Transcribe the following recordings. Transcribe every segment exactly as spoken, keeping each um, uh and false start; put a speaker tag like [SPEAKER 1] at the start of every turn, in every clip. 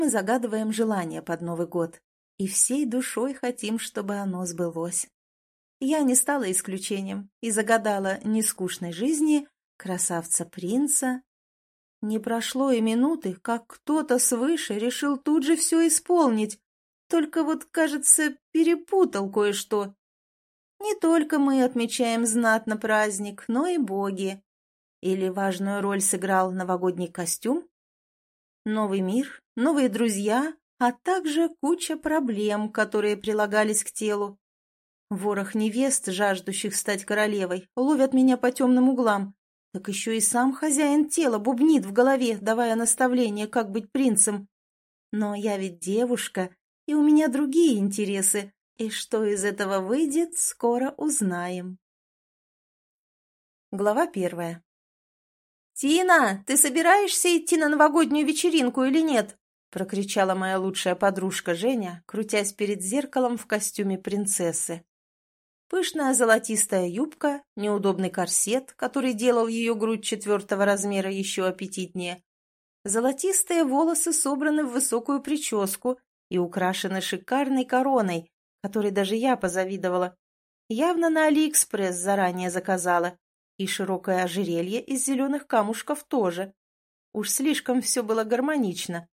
[SPEAKER 1] Мы загадываем желание под Новый год и всей душой хотим, чтобы оно сбылось. Я не стала исключением и загадала нескучной жизни красавца-принца. Не прошло и минуты, как кто-то свыше решил тут же все исполнить, только вот, кажется, перепутал кое-что. Не только мы отмечаем знатно праздник, но и боги. Или важную роль сыграл новогодний костюм? Новый мир, новые друзья, а также куча проблем, которые прилагались к телу. Ворох невест, жаждущих стать королевой, ловят меня по темным углам. Так еще и сам хозяин тела бубнит в голове, давая наставления, как быть принцем. Но я ведь девушка, и у меня другие интересы, и что из этого выйдет, скоро узнаем. Глава первая. «Тина, ты собираешься идти на новогоднюю вечеринку или нет?» — прокричала моя лучшая подружка Женя, крутясь перед зеркалом в костюме принцессы. Пышная золотистая юбка, неудобный корсет, который делал ее грудь четвертого размера еще аппетитнее. Золотистые волосы собраны в высокую прическу и украшены шикарной короной, которой даже я позавидовала. Явно на Алиэкспресс заранее заказала. И широкое ожерелье из зеленых камушков тоже. Уж слишком все было гармонично.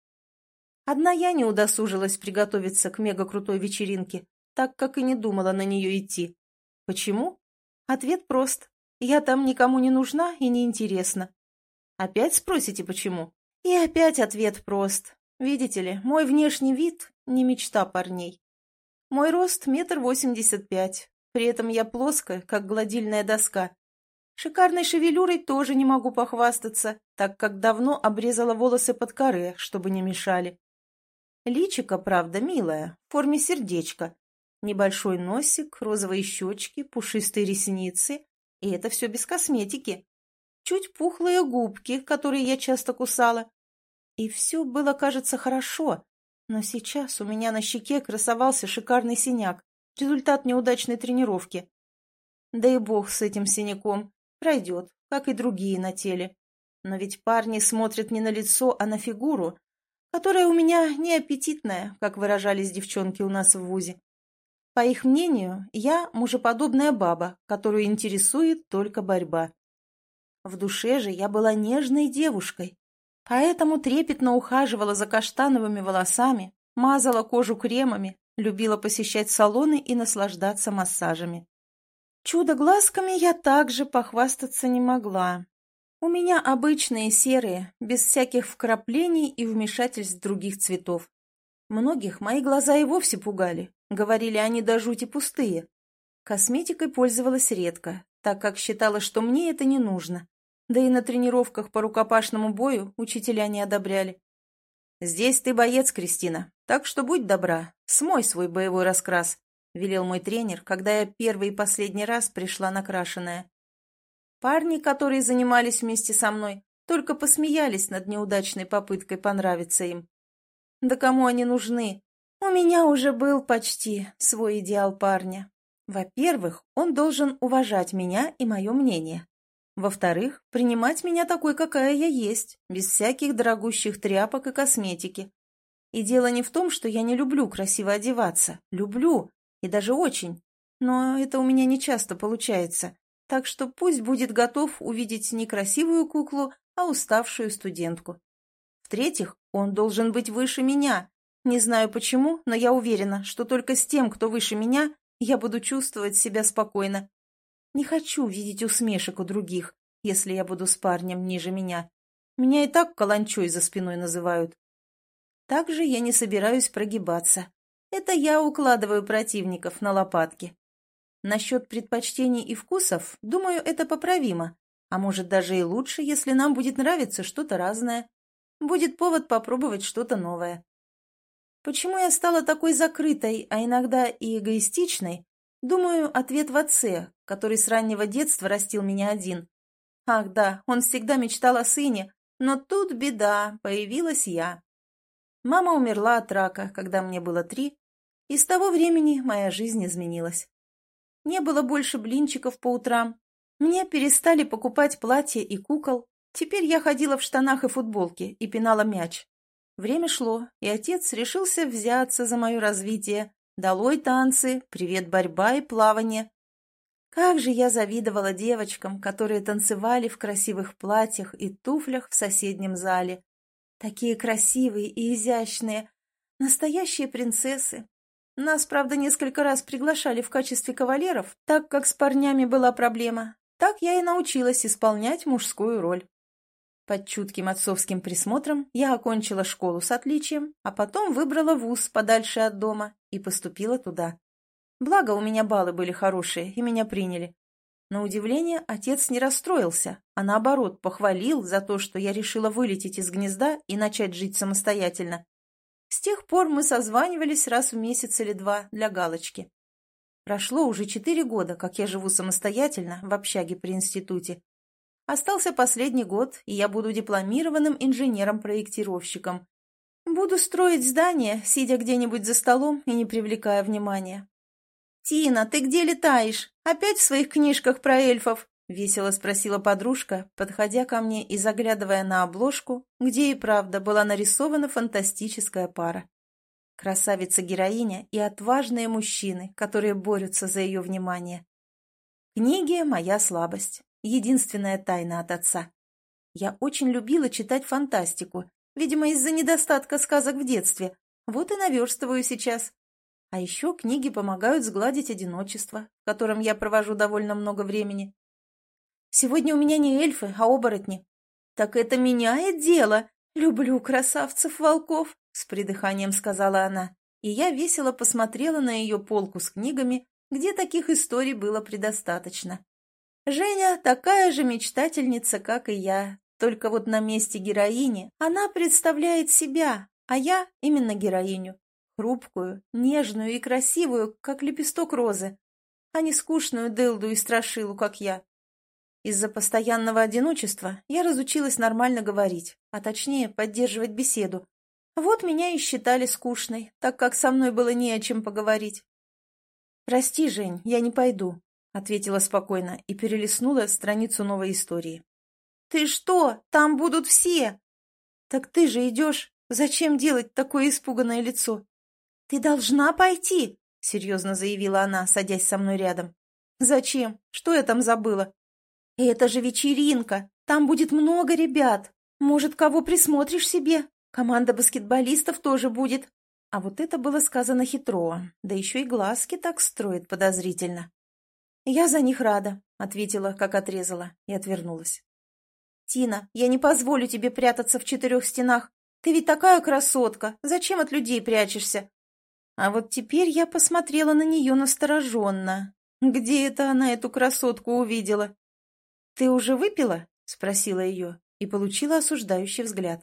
[SPEAKER 1] Одна я не удосужилась приготовиться к мега-крутой вечеринке, так как и не думала на нее идти. Почему? Ответ прост. Я там никому не нужна и не интересна. Опять спросите, почему? И опять ответ прост. Видите ли, мой внешний вид не мечта парней. Мой рост метр восемьдесят пять, при этом я плоская, как гладильная доска. Шикарной шевелюрой тоже не могу похвастаться, так как давно обрезала волосы под каре, чтобы не мешали. Личико, правда, милое, в форме сердечка. Небольшой носик, розовые щечки, пушистые ресницы. И это все без косметики. Чуть пухлые губки, которые я часто кусала. И все было, кажется, хорошо. Но сейчас у меня на щеке красовался шикарный синяк, результат неудачной тренировки. Да и бог с этим синяком. Пройдет, как и другие на теле. Но ведь парни смотрят не на лицо, а на фигуру, которая у меня не аппетитная, как выражались девчонки у нас в вузе. По их мнению, я мужеподобная баба, которую интересует только борьба. В душе же я была нежной девушкой, поэтому трепетно ухаживала за каштановыми волосами, мазала кожу кремами, любила посещать салоны и наслаждаться массажами. Чудо-глазками я также похвастаться не могла. У меня обычные серые, без всяких вкраплений и вмешательств других цветов. Многих мои глаза и вовсе пугали, говорили они до жути пустые. Косметикой пользовалась редко, так как считала, что мне это не нужно. Да и на тренировках по рукопашному бою учителя не одобряли. «Здесь ты боец, Кристина, так что будь добра, смой свой боевой раскрас», — велел мой тренер, когда я первый и последний раз пришла накрашенная. Парни, которые занимались вместе со мной, только посмеялись над неудачной попыткой понравиться им. Да кому они нужны? У меня уже был почти свой идеал парня. Во-первых, он должен уважать меня и мое мнение. Во-вторых, принимать меня такой, какая я есть, без всяких дорогущих тряпок и косметики. И дело не в том, что я не люблю красиво одеваться. Люблю. И даже очень. Но это у меня не часто получается. Так что пусть будет готов увидеть не красивую куклу, а уставшую студентку. В-третьих, он должен быть выше меня. Не знаю почему, но я уверена, что только с тем, кто выше меня, я буду чувствовать себя спокойно. Не хочу видеть усмешек у других, если я буду с парнем ниже меня. Меня и так каланчой за спиной называют. Также я не собираюсь прогибаться. Это я укладываю противников на лопатки. Насчет предпочтений и вкусов, думаю, это поправимо. А может, даже и лучше, если нам будет нравиться что-то разное. Будет повод попробовать что-то новое. Почему я стала такой закрытой, а иногда и эгоистичной? Думаю, ответ в отце, который с раннего детства растил меня один. Ах да, он всегда мечтал о сыне, но тут беда, появилась я. Мама умерла от рака, когда мне было три, и с того времени моя жизнь изменилась. Не было больше блинчиков по утрам. Мне перестали покупать платья и кукол. Теперь я ходила в штанах и футболке и пинала мяч. Время шло, и отец решился взяться за мое развитие. Долой танцы, привет борьба и плавание. Как же я завидовала девочкам, которые танцевали в красивых платьях и туфлях в соседнем зале. Такие красивые и изящные, настоящие принцессы. Нас, правда, несколько раз приглашали в качестве кавалеров, так как с парнями была проблема. Так я и научилась исполнять мужскую роль. Под чутким отцовским присмотром я окончила школу с отличием, а потом выбрала вуз подальше от дома и поступила туда. Благо, у меня баллы были хорошие, и меня приняли. На удивление, отец не расстроился, а наоборот похвалил за то, что я решила вылететь из гнезда и начать жить самостоятельно. С тех пор мы созванивались раз в месяц или два для галочки. Прошло уже четыре года, как я живу самостоятельно в общаге при институте. Остался последний год, и я буду дипломированным инженером-проектировщиком. Буду строить здания, сидя где-нибудь за столом и не привлекая внимания. «Тина, ты где летаешь? Опять в своих книжках про эльфов?» — весело спросила подружка, подходя ко мне и заглядывая на обложку, где и правда была нарисована фантастическая пара. Красавица-героиня и отважные мужчины, которые борются за ее внимание. Книги — моя слабость, единственная тайна от отца. Я очень любила читать фантастику, видимо, из-за недостатка сказок в детстве, вот и наверстываю сейчас. А еще книги помогают сгладить одиночество, в котором я провожу довольно много времени. Сегодня у меня не эльфы, а оборотни. Так это меняет дело. Люблю красавцев-волков, с придыханием сказала она. И я весело посмотрела на ее полку с книгами, где таких историй было предостаточно. Женя такая же мечтательница, как и я, только вот на месте героини она представляет себя, а я именно героиню. Хрупкую, нежную и красивую, как лепесток розы, а не скучную дылду и страшилу, как я. Из-за постоянного одиночества я разучилась нормально говорить, а точнее поддерживать беседу. Вот меня и считали скучной, так как со мной было не о чем поговорить. «Прости, Жень, я не пойду», — ответила спокойно и перелистнула страницу новой истории. «Ты что? Там будут все!» «Так ты же идешь. Зачем делать такое испуганное лицо?» «Ты должна пойти», — серьезно заявила она, садясь со мной рядом. «Зачем? Что я там забыла?» «Это же вечеринка. Там будет много ребят. Может, кого присмотришь себе? Команда баскетболистов тоже будет». А вот это было сказано хитро, да еще и глазки так строит подозрительно. «Я за них рада», — ответила, как отрезала, и отвернулась. «Тина, я не позволю тебе прятаться в четырех стенах. Ты ведь такая красотка. Зачем от людей прячешься?» А вот теперь я посмотрела на нее настороженно. Где это она эту красотку увидела? «Ты уже выпила?» — спросила ее и получила осуждающий взгляд.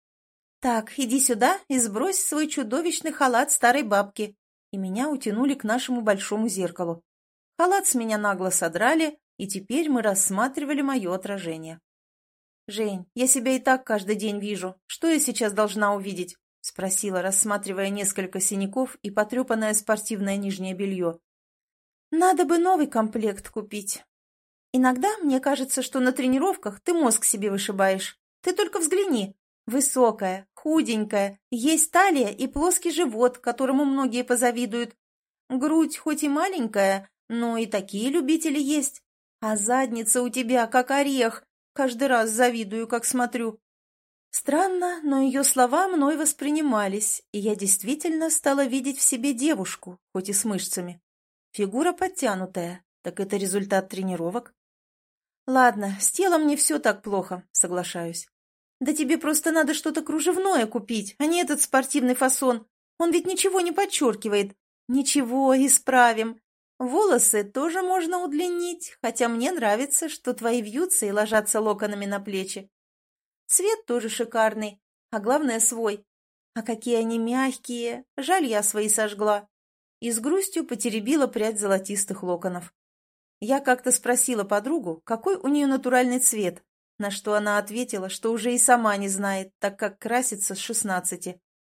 [SPEAKER 1] «Так, иди сюда и сбрось свой чудовищный халат старой бабки». И меня утянули к нашему большому зеркалу. Халат с меня нагло содрали, и теперь мы рассматривали мое отражение. «Жень, я себя и так каждый день вижу. Что я сейчас должна увидеть?» — спросила, рассматривая несколько синяков и потрепанное спортивное нижнее белье. «Надо бы новый комплект купить. Иногда мне кажется, что на тренировках ты мозг себе вышибаешь. Ты только взгляни. Высокая, худенькая, есть талия и плоский живот, которому многие позавидуют. Грудь хоть и маленькая, но и такие любители есть. А задница у тебя как орех. Каждый раз завидую, как смотрю». Странно, но ее слова мной воспринимались, и я действительно стала видеть в себе девушку, хоть и с мышцами. Фигура подтянутая, так это результат тренировок. «Ладно, с телом не все так плохо», — соглашаюсь. «Да тебе просто надо что-то кружевное купить, а не этот спортивный фасон. Он ведь ничего не подчеркивает». «Ничего, исправим. Волосы тоже можно удлинить, хотя мне нравится, что твои вьются и ложатся локонами на плечи. Цвет тоже шикарный, а главное свой. А какие они мягкие, жаль, я свои сожгла». И с грустью потеребила прядь золотистых локонов. Я как-то спросила подругу, какой у нее натуральный цвет, на что она ответила, что уже и сама не знает, так как красится с шестнадцати.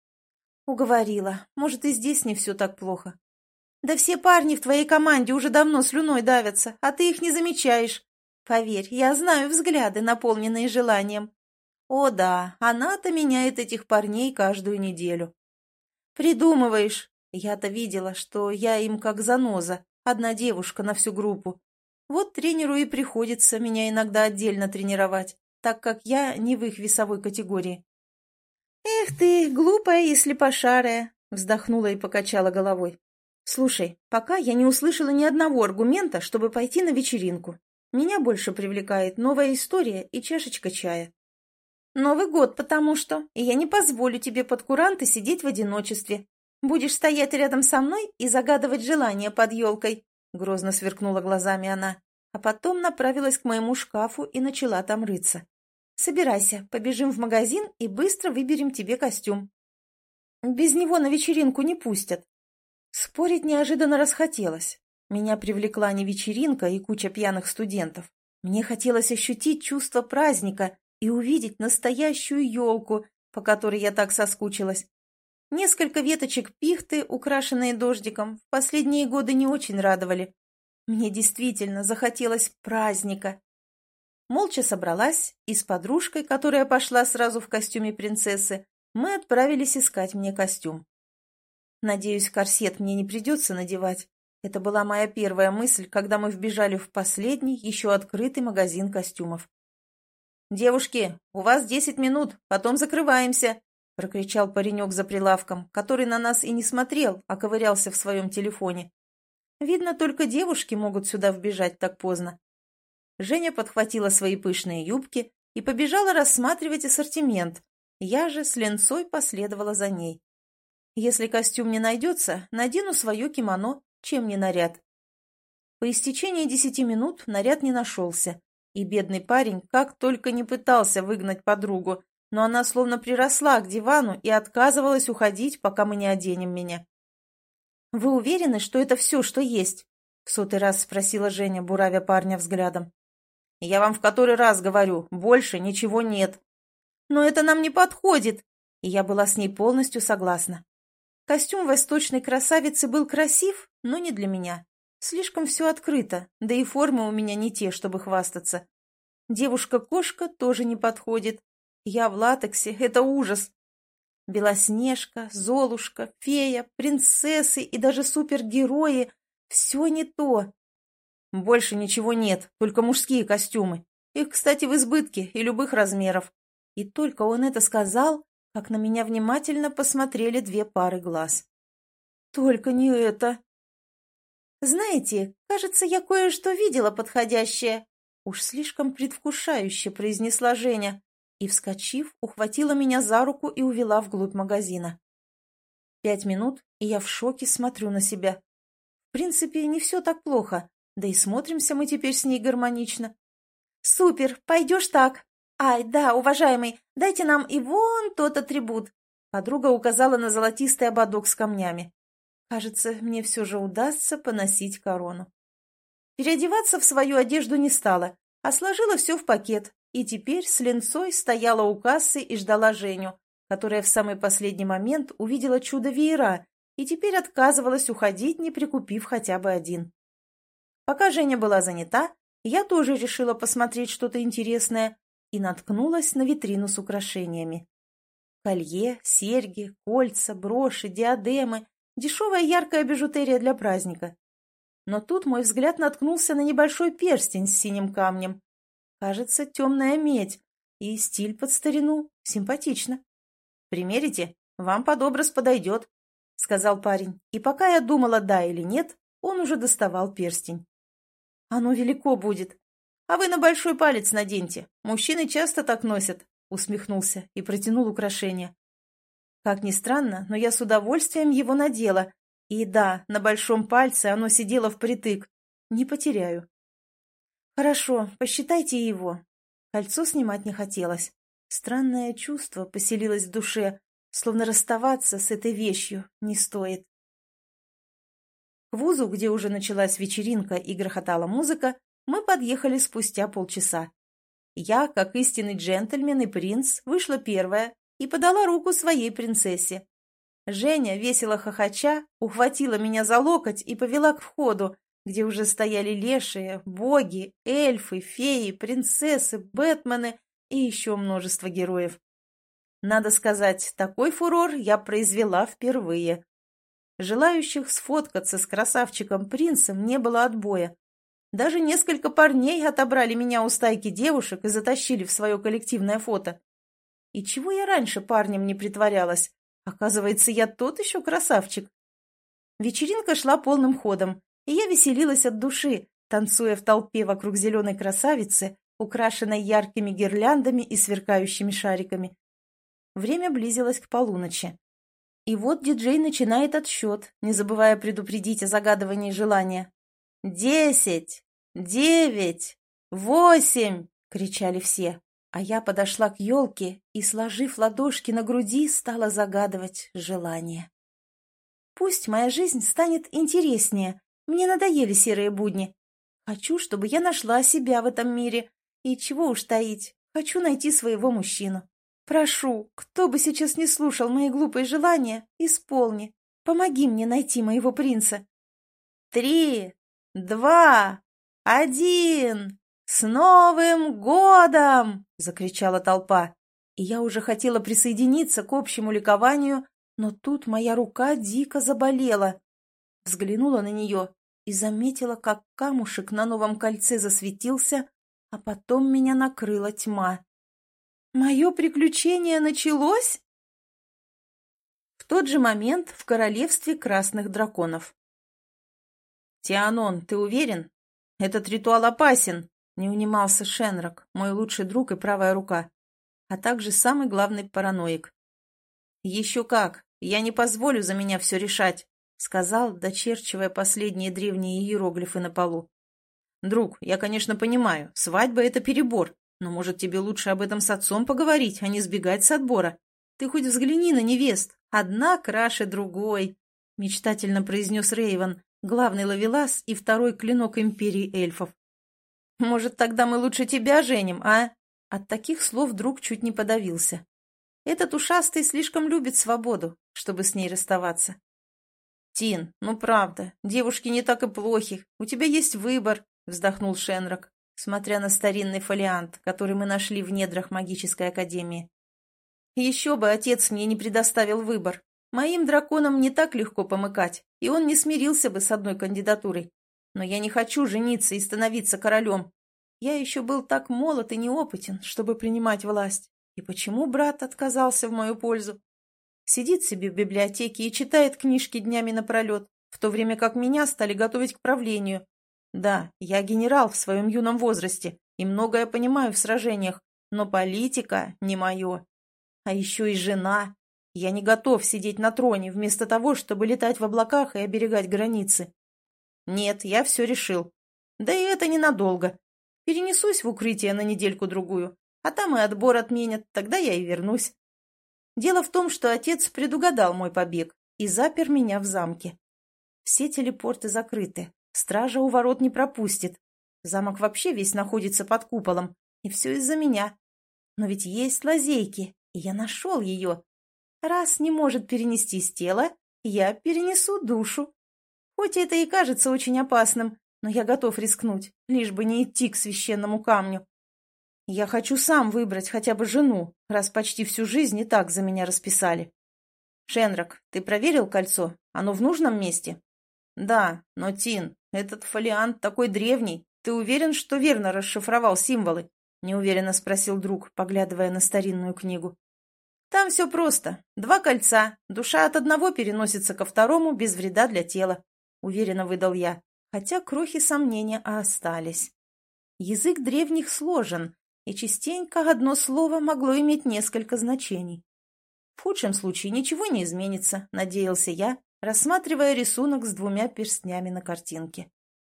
[SPEAKER 1] Уговорила, может, и здесь не все так плохо. «Да все парни в твоей команде уже давно слюной давятся, а ты их не замечаешь. Поверь, я знаю взгляды, наполненные желанием. О да, она-то меняет этих парней каждую неделю. Придумываешь. Я-то видела, что я им как заноза, одна девушка на всю группу. Вот тренеру и приходится меня иногда отдельно тренировать, так как я не в их весовой категории. «Эх ты, глупая и слепошарая!» — вздохнула и покачала головой. «Слушай, пока я не услышала ни одного аргумента, чтобы пойти на вечеринку. Меня больше привлекает новая история и чашечка чая». «Новый год, потому что, и я не позволю тебе под куранты сидеть в одиночестве. Будешь стоять рядом со мной и загадывать желания под елкой», — грозно сверкнула глазами она, а потом направилась к моему шкафу и начала там рыться. «Собирайся, побежим в магазин и быстро выберем тебе костюм. Без него на вечеринку не пустят». Спорить неожиданно расхотелось. Меня привлекла не вечеринка и куча пьяных студентов. Мне хотелось ощутить чувство праздника и увидеть настоящую елку, по которой я так соскучилась. Несколько веточек пихты, украшенные дождиком, в последние годы не очень радовали. Мне действительно захотелось праздника. Молча собралась и с подружкой, которая пошла сразу в костюме принцессы, мы отправились искать мне костюм. Надеюсь, корсет мне не придется надевать. Это была моя первая мысль, когда мы вбежали в последний, еще открытый магазин костюмов. «Девушки, у вас десять минут, потом закрываемся!» — прокричал паренек за прилавком, который на нас и не смотрел, а ковырялся в своем телефоне. Видно, только девушки могут сюда вбежать так поздно. Женя подхватила свои пышные юбки и побежала рассматривать ассортимент. Я же с ленцой последовала за ней. Если костюм не найдется, надену свое кимоно, чем не наряд. По истечении десяти минут наряд не нашелся, и бедный парень как только не пытался выгнать подругу, но она словно приросла к дивану и отказывалась уходить, пока мы не оденем меня. «Вы уверены, что это все, что есть?» — в сотый раз спросила Женя, буравя парня взглядом. «Я вам в который раз говорю, больше ничего нет». «Но это нам не подходит!» И я была с ней полностью согласна. Костюм восточной красавицы был красив, но не для меня. Слишком все открыто, да и формы у меня не те, чтобы хвастаться. Девушка-кошка тоже не подходит. Я в латексе — это ужас. Белоснежка, Золушка, фея, принцессы и даже супергерои — все не то. Больше ничего нет, только мужские костюмы. Их, кстати, в избытке и любых размеров. И только он это сказал, как на меня внимательно посмотрели две пары глаз. Только не это. «Знаете, кажется, я кое-что видела подходящее», — уж слишком предвкушающе произнесла Женя и, вскочив, ухватила меня за руку и увела вглубь магазина. Пять минут, и я в шоке смотрю на себя. В принципе, не все так плохо, да и смотримся мы теперь с ней гармонично. «Супер, пойдешь так? Ай, да, уважаемый, дайте нам и вон тот атрибут», — подруга указала на золотистый ободок с камнями. Кажется, мне все же удастся поносить корону. Переодеваться в свою одежду не стала, а сложила все в пакет, и теперь с ленцой стояла у кассы и ждала Женю, которая в самый последний момент увидела чудо-веера и теперь отказывалась уходить, не прикупив хотя бы один. Пока Женя была занята, я тоже решила посмотреть что-то интересное и наткнулась на витрину с украшениями. Колье, серьги, кольца, броши, диадемы — дешевая яркая бижутерия для праздника. Но тут мой взгляд наткнулся на небольшой перстень с синим камнем. Кажется, темная медь. И стиль под старину. Симпатично. «Примерите? Вам под образ подойдет», — сказал парень. И пока я думала, да или нет, он уже доставал перстень. «Оно велико будет. А вы на большой палец наденьте. Мужчины часто так носят», — усмехнулся и протянул украшение. Как ни странно, но я с удовольствием его надела. И да, на большом пальце оно сидело впритык. Не потеряю. Хорошо, посчитайте его. Кольцо снимать не хотелось. Странное чувство поселилось в душе, словно расставаться с этой вещью не стоит. К вузу, где уже началась вечеринка и грохотала музыка, мы подъехали спустя полчаса. Я, как истинный джентльмен и принц, вышла первая и подала руку своей принцессе. Женя, весело хохоча, ухватила меня за локоть и повела к входу, где уже стояли лешие, боги, эльфы, феи, принцессы, бэтмены и еще множество героев. Надо сказать, такой фурор я произвела впервые. Желающих сфоткаться с красавчиком-принцем не было отбоя. Даже несколько парней отобрали меня у стайки девушек и затащили в свое коллективное фото. И чего я раньше парнем не притворялась? Оказывается, я тот еще красавчик. Вечеринка шла полным ходом, и я веселилась от души, танцуя в толпе вокруг зеленой красавицы, украшенной яркими гирляндами и сверкающими шариками. Время близилось к полуночи. И вот диджей начинает отсчет, не забывая предупредить о загадывании желания. «Десять! Девять! Восемь!» — кричали все, а я подошла к елке и, сложив ладошки на груди, стала загадывать желание. Пусть моя жизнь станет интереснее, мне надоели серые будни. Хочу, чтобы я нашла себя в этом мире, и чего уж таить, хочу найти своего мужчину. Прошу, кто бы сейчас не слушал мои глупые желания, исполни. Помоги мне найти моего принца. Три, два, один! С Новым годом! Закричала толпа. И я уже хотела присоединиться к общему ликованию, но тут моя рука дико заболела. Взглянула на нее и заметила, как камушек на новом кольце засветился, а потом меня накрыла тьма. Мое приключение началось? В тот же момент в королевстве красных драконов. «Тианон, ты уверен? Этот ритуал опасен», — не унимался Шенрак, мой лучший друг и правая рука, а также самый главный параноик. «Еще как! Я не позволю за меня все решать», — сказал, дочерчивая последние древние иероглифы на полу. «Друг, я, конечно, понимаю, свадьба — это перебор. Но, может, тебе лучше об этом с отцом поговорить, а не сбегать с отбора? Ты хоть взгляни на невест, одна краше другой», — мечтательно произнес Рейвен, главный ловелас и второй клинок империи эльфов. «Может, тогда мы лучше тебя женим, а?» От таких слов друг чуть не подавился. Этот ушастый слишком любит свободу, чтобы с ней расставаться. «Тин, ну правда, девушки не так и плохи, у тебя есть выбор», — вздохнул Шенрак, смотря на старинный фолиант, который мы нашли в недрах магической академии. «Еще бы отец мне не предоставил выбор. Моим драконам не так легко помыкать, и он не смирился бы с одной кандидатурой. Но я не хочу жениться и становиться королем. Я еще был так молод и неопытен, чтобы принимать власть. И почему брат отказался в мою пользу? Сидит себе в библиотеке и читает книжки днями напролет, в то время как меня стали готовить к правлению. Да, я генерал в своем юном возрасте и многое понимаю в сражениях, но политика не мое. А еще и жена. Я не готов сидеть на троне вместо того, чтобы летать в облаках и оберегать границы. Нет, я все решил. Да и это ненадолго. Перенесусь в укрытие на недельку-другую, а там и отбор отменят, тогда я и вернусь. Дело в том, что отец предугадал мой побег и запер меня в замке. Все телепорты закрыты. Стража у ворот не пропустит. Замок вообще весь находится под куполом, и все из-за меня. Но ведь есть лазейки, и я нашел ее. Раз не может перенестись тело, я перенесу душу. Хоть это и кажется очень опасным, но я готов рискнуть, лишь бы не идти к священному камню. Я хочу сам выбрать хотя бы жену, раз почти всю жизнь и так за меня расписали. Шенрак, ты проверил кольцо? Оно в нужном месте? Да, но, Тин, этот фолиант такой древний. Ты уверен, что верно расшифровал символы? Неуверенно спросил друг, поглядывая на старинную книгу. Там все просто. Два кольца. Душа от одного переносится ко второму без вреда для тела. Уверенно выдал я, хотя крохи сомнения остались. Язык древних сложен, и частенько одно слово могло иметь несколько значений. В худшем случае ничего не изменится, надеялся я, рассматривая рисунок с двумя перстнями на картинке.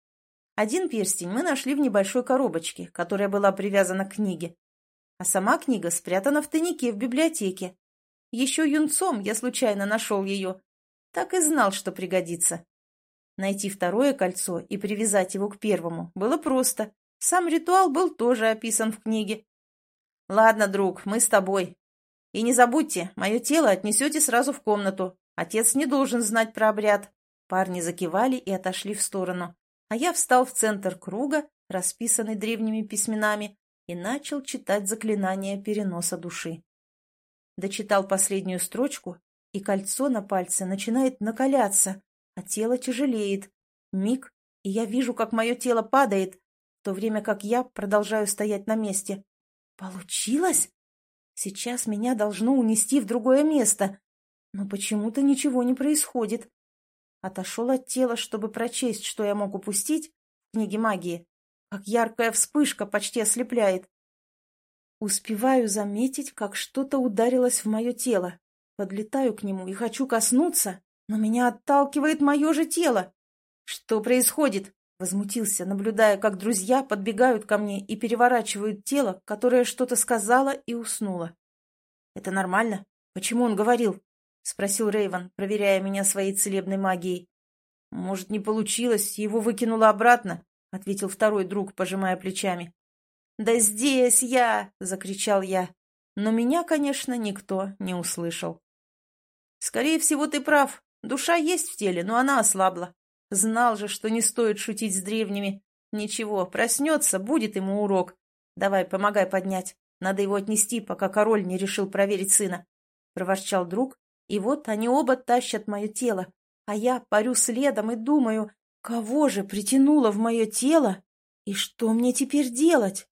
[SPEAKER 1] Один перстень мы нашли в небольшой коробочке, которая была привязана к книге, а сама книга спрятана в тайнике в библиотеке. Еще юнцом я случайно нашел ее, так и знал, что пригодится. Найти второе кольцо и привязать его к первому было просто. Сам ритуал был тоже описан в книге. Ладно, друг, мы с тобой. И не забудьте, мое тело отнесете сразу в комнату. Отец не должен знать про обряд. Парни закивали и отошли в сторону, а я встал в центр круга, расписанный древними письменами, и начал читать заклинание переноса души. Дочитал последнюю строчку, и кольцо на пальце начинает накаляться, а тело тяжелеет. Миг, и я вижу, как мое тело падает, в то время как я продолжаю стоять на месте. Получилось? Сейчас меня должно унести в другое место, но почему-то ничего не происходит. Отошел от тела, чтобы прочесть, что я мог упустить в книге магии, как яркая вспышка почти ослепляет. Успеваю заметить, как что-то ударилось в мое тело. Подлетаю к нему и хочу коснуться, но меня отталкивает мое же тело. «Что происходит?» — возмутился, наблюдая, как друзья подбегают ко мне и переворачивают тело, которое что-то сказала и уснуло. «Это нормально? Почему он говорил?» — спросил Рейвен, проверяя меня своей целебной магией. «Может, не получилось, его выкинуло обратно?» — ответил второй друг, пожимая плечами. «Да здесь я!» — закричал я. Но меня, конечно, никто не услышал. «Скорее всего, ты прав. Душа есть в теле, но она ослабла. Знал же, что не стоит шутить с древними. Ничего, проснется, будет ему урок. Давай, помогай поднять. Надо его отнести, пока король не решил проверить сына», — проворчал друг. И вот они оба тащат мое тело, а я парю следом и думаю, кого же притянуло в мое тело и что мне теперь делать?